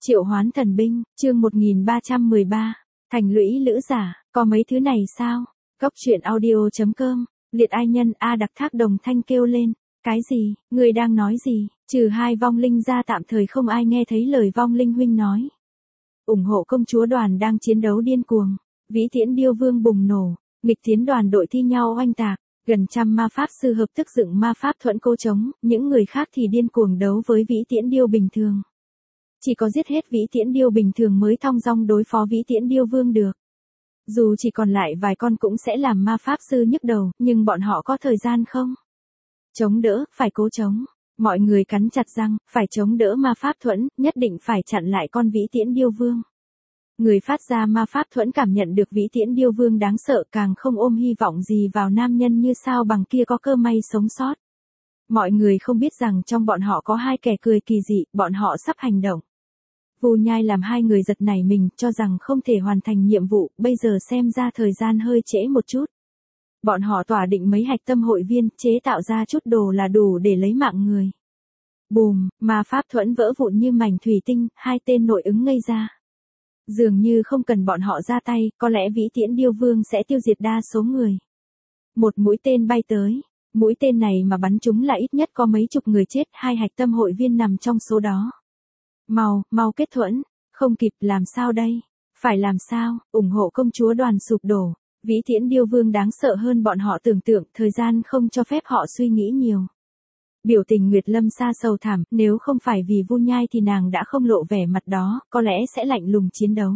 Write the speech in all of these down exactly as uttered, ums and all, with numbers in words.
Triệu hoán thần binh, chương một nghìn ba trăm mười ba. Thành lũy lữ giả, có mấy thứ này sao? Góc truyện audio.com, liệt ai nhân A đặc thác đồng thanh kêu lên. Cái gì, người đang nói gì? Trừ hai vong linh ra tạm thời không ai nghe thấy lời vong linh huynh nói. Ủng hộ công chúa đoàn đang chiến đấu điên cuồng. Vĩ Tiễn Điêu Vương bùng nổ, nghịch tiến đoàn đội thi nhau oanh tạc. Gần trăm ma pháp sư hợp thức dựng ma pháp thuẫn cô chống, những người khác thì điên cuồng đấu với Vĩ Tiễn Điêu bình thường. Chỉ có giết hết Vĩ Tiễn Điêu bình thường mới thong dong đối phó Vĩ Tiễn Điêu Vương được. Dù chỉ còn lại vài con cũng sẽ làm ma pháp sư nhức đầu, nhưng bọn họ có thời gian không? Chống đỡ, phải cố chống. Mọi người cắn chặt răng, phải chống đỡ ma pháp thuẫn, nhất định phải chặn lại con Vĩ Tiễn Điêu Vương. Người phát ra ma pháp thuẫn cảm nhận được Vĩ Tiễn Điêu Vương đáng sợ, càng không ôm hy vọng gì vào nam nhân như sao bằng kia có cơ may sống sót. Mọi người không biết rằng trong bọn họ có hai kẻ cười kỳ dị, bọn họ sắp hành động. Vu Nhai làm hai người giật nảy mình, cho rằng không thể hoàn thành nhiệm vụ, bây giờ xem ra thời gian hơi trễ một chút. Bọn họ tỏa định mấy hạch tâm hội viên, chế tạo ra chút đồ là đủ để lấy mạng người. Bùm, ma pháp thuẫn vỡ vụn như mảnh thủy tinh, hai tên nội ứng ngây ra. Dường như không cần bọn họ ra tay, có lẽ Vĩ Tiễn Điêu Vương sẽ tiêu diệt đa số người. Một mũi tên bay tới, mũi tên này mà bắn trúng là ít nhất có mấy chục người chết, hai hạch tâm hội viên nằm trong số đó. Mau, mau kết thuẫn, không kịp, làm sao đây? Phải làm sao? Ủng hộ công chúa đoàn sụp đổ. Vĩ Tiễn Điêu Vương đáng sợ hơn bọn họ tưởng tượng, thời gian không cho phép họ suy nghĩ nhiều. Biểu tình Nguyệt Lâm Sa sầu thảm, nếu không phải vì Vu Nhai thì nàng đã không lộ vẻ mặt đó, có lẽ sẽ lạnh lùng chiến đấu.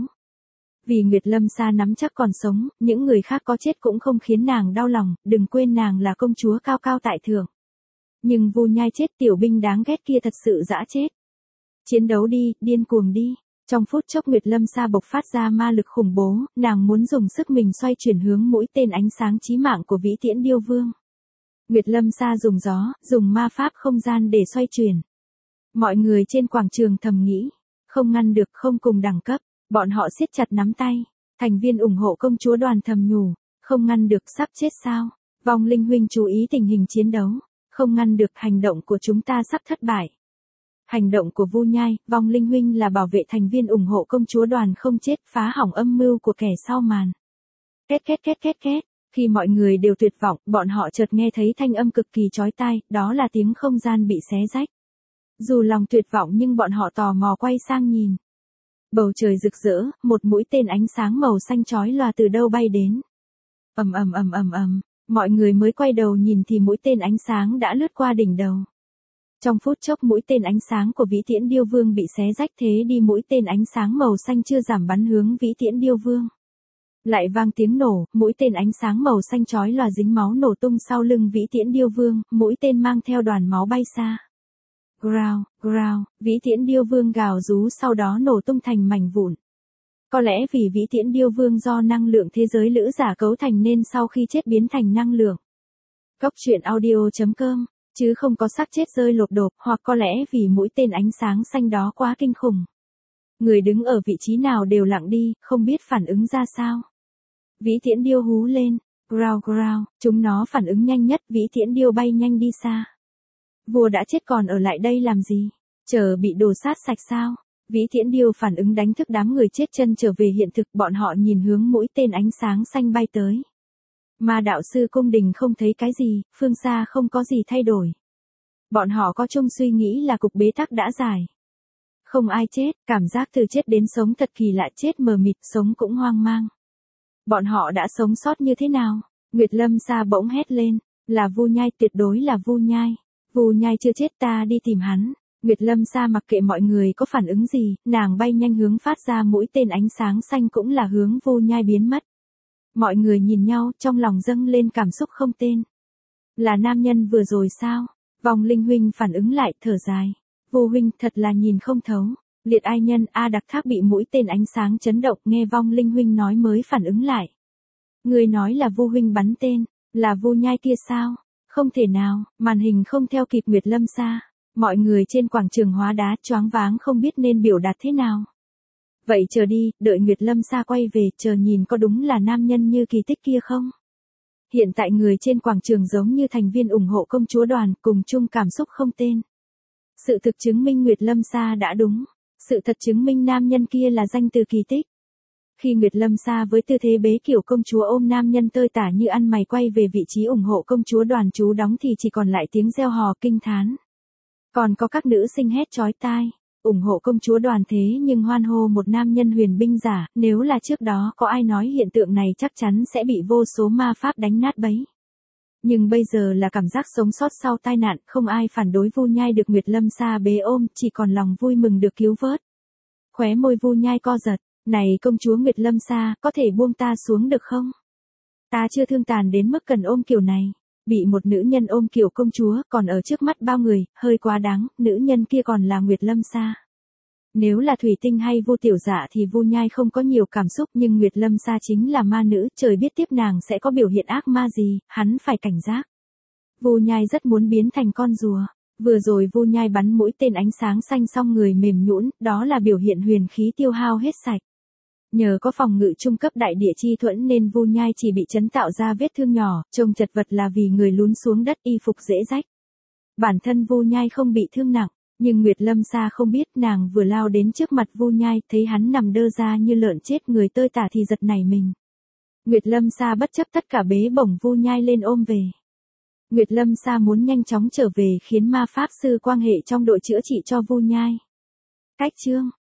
Vì Nguyệt Lâm Sa nắm chắc còn sống, những người khác có chết cũng không khiến nàng đau lòng, đừng quên nàng là công chúa cao cao tại thượng. Nhưng Vu Nhai chết, tiểu binh đáng ghét kia thật sự dã chết. Chiến đấu đi, điên cuồng đi. Trong phút chốc Nguyệt Lâm Sa bộc phát ra ma lực khủng bố, nàng muốn dùng sức mình xoay chuyển hướng mũi tên ánh sáng chí mạng của Vĩ Tiễn Điêu Vương. Nguyệt Lâm Sa dùng gió, dùng ma pháp không gian để xoay chuyển. Mọi người trên quảng trường thầm nghĩ, không ngăn được, không cùng đẳng cấp, bọn họ siết chặt nắm tay. Thành viên ủng hộ công chúa đoàn thầm nhủ, không ngăn được, sắp chết sao? Vong linh huynh chú ý tình hình chiến đấu, không ngăn được, hành động của chúng ta sắp thất bại. Hành động của Vu Nhai, vong linh huynh là bảo vệ thành viên ủng hộ công chúa đoàn không chết, phá hỏng âm mưu của kẻ sau màn. Két két két két két. Khi mọi người đều tuyệt vọng, bọn họ chợt nghe thấy thanh âm cực kỳ chói tai, đó là tiếng không gian bị xé rách. Dù lòng tuyệt vọng nhưng bọn họ tò mò quay sang nhìn. Bầu trời rực rỡ, một mũi tên ánh sáng màu xanh chói lòa từ đâu bay đến. Ầm ầm ầm ầm ầm, mọi người mới quay đầu nhìn thì mũi tên ánh sáng đã lướt qua đỉnh đầu. Trong phút chốc mũi tên ánh sáng của Vĩ Tiễn Điêu Vương bị xé rách, thế đi mũi tên ánh sáng màu xanh chưa giảm bắn hướng Vĩ Tiễn Điêu Vương. Lại vang tiếng nổ, mũi tên ánh sáng màu xanh chói lòa dính máu nổ tung sau lưng Vĩ Tiễn Điêu Vương, mũi tên mang theo đoàn máu bay xa. Growl, growl, Vĩ Tiễn Điêu Vương gào rú sau đó nổ tung thành mảnh vụn. Có lẽ vì Vĩ Tiễn Điêu Vương do năng lượng thế giới lữ giả cấu thành nên sau khi chết biến thành năng lượng. Góc truyện audio.com, chứ không có xác chết rơi lộp độp, hoặc có lẽ vì mũi tên ánh sáng xanh đó quá kinh khủng. Người đứng ở vị trí nào đều lặng đi, không biết phản ứng ra sao. Vĩ Tiễn Điêu hú lên, growl growl, chúng nó phản ứng nhanh nhất, Vĩ Tiễn Điêu bay nhanh đi xa. Vua đã chết còn ở lại đây làm gì? Chờ bị đồ sát sạch sao? Vĩ Tiễn Điêu phản ứng đánh thức đám người chết chân trở về hiện thực, bọn họ nhìn hướng mũi tên ánh sáng xanh bay tới. Ma đạo sư cung đình không thấy cái gì, phương xa không có gì thay đổi. Bọn họ có chung suy nghĩ là cục bế tắc đã giải. Không ai chết, cảm giác từ chết đến sống thật kỳ lạ, chết mờ mịt, sống cũng hoang mang. Bọn họ đã sống sót như thế nào? Nguyệt Lâm Sa bỗng hét lên, là Vu Nhai, tuyệt đối là Vu Nhai. Vu Nhai chưa chết, ta đi tìm hắn. Nguyệt Lâm Sa mặc kệ mọi người có phản ứng gì, nàng bay nhanh hướng phát ra mũi tên ánh sáng xanh cũng là hướng Vu Nhai biến mất. Mọi người nhìn nhau, trong lòng dâng lên cảm xúc không tên. Là nam nhân vừa rồi sao? Vong linh huynh phản ứng lại, thở dài. Vu huynh thật là nhìn không thấu. Liệt ai nhân A đặc thác bị mũi tên ánh sáng chấn động, nghe vong linh huynh nói mới phản ứng lại. Người nói là Vu huynh bắn tên, là Vu Nhai kia sao? Không thể nào, màn hình không theo kịp Nguyệt Lâm Sa. Mọi người trên quảng trường hóa đá choáng váng không biết nên biểu đạt thế nào. Vậy chờ đi, đợi Nguyệt Lâm Sa quay về, chờ nhìn có đúng là nam nhân như kỳ tích kia không? Hiện tại người trên quảng trường giống như thành viên ủng hộ công chúa đoàn, cùng chung cảm xúc không tên. Sự thực chứng minh Nguyệt Lâm Sa đã đúng. Sự thật chứng minh nam nhân kia là danh từ kỳ tích. Khi Nguyệt Lâm Sa với tư thế bế kiểu công chúa ôm nam nhân tơi tả như ăn mày quay về vị trí ủng hộ công chúa Đoàn Chú Đóng thì chỉ còn lại tiếng reo hò kinh thán. Còn có các nữ sinh hét chói tai, ủng hộ công chúa Đoàn thế nhưng hoan hô một nam nhân huyền binh giả, nếu là trước đó có ai nói hiện tượng này chắc chắn sẽ bị vô số ma pháp đánh nát bấy. Nhưng bây giờ là cảm giác sống sót sau tai nạn, không ai phản đối Vu Nhai được Nguyệt Lâm Sa bế ôm, chỉ còn lòng vui mừng được cứu vớt. Khóe môi Vu Nhai co giật, này công chúa Nguyệt Lâm Sa, có thể buông ta xuống được không? Ta chưa thương tàn đến mức cần ôm kiểu này. Bị một nữ nhân ôm kiểu công chúa còn ở trước mắt bao người, hơi quá đáng, nữ nhân kia còn là Nguyệt Lâm Sa. Nếu là Thủy Tinh hay Vu Tiểu Dạ thì Vu Nhai không có nhiều cảm xúc, nhưng Nguyệt Lâm Sa chính là ma nữ, trời biết tiếp nàng sẽ có biểu hiện ác ma gì, hắn phải cảnh giác. Vu Nhai rất muốn biến thành con rùa. Vừa rồi Vu Nhai bắn mũi tên ánh sáng xanh xong người mềm nhũn, đó là biểu hiện huyền khí tiêu hao hết sạch. Nhờ có phòng ngự trung cấp đại địa chi thuẫn nên Vu Nhai chỉ bị chấn tạo ra vết thương nhỏ, trông chật vật là vì người lún xuống đất y phục dễ rách. Bản thân Vu Nhai không bị thương nặng, nhưng Nguyệt Lâm Sa không biết, nàng vừa lao đến trước mặt Vu Nhai, thấy hắn nằm đơ ra như lợn chết người tơi tả thì giật nảy mình. Nguyệt Lâm Sa bất chấp tất cả bế bổng Vu Nhai lên ôm về. Nguyệt Lâm Sa muốn nhanh chóng trở về khiến ma pháp sư quan hệ trong đội chữa trị cho Vu Nhai. Cách chương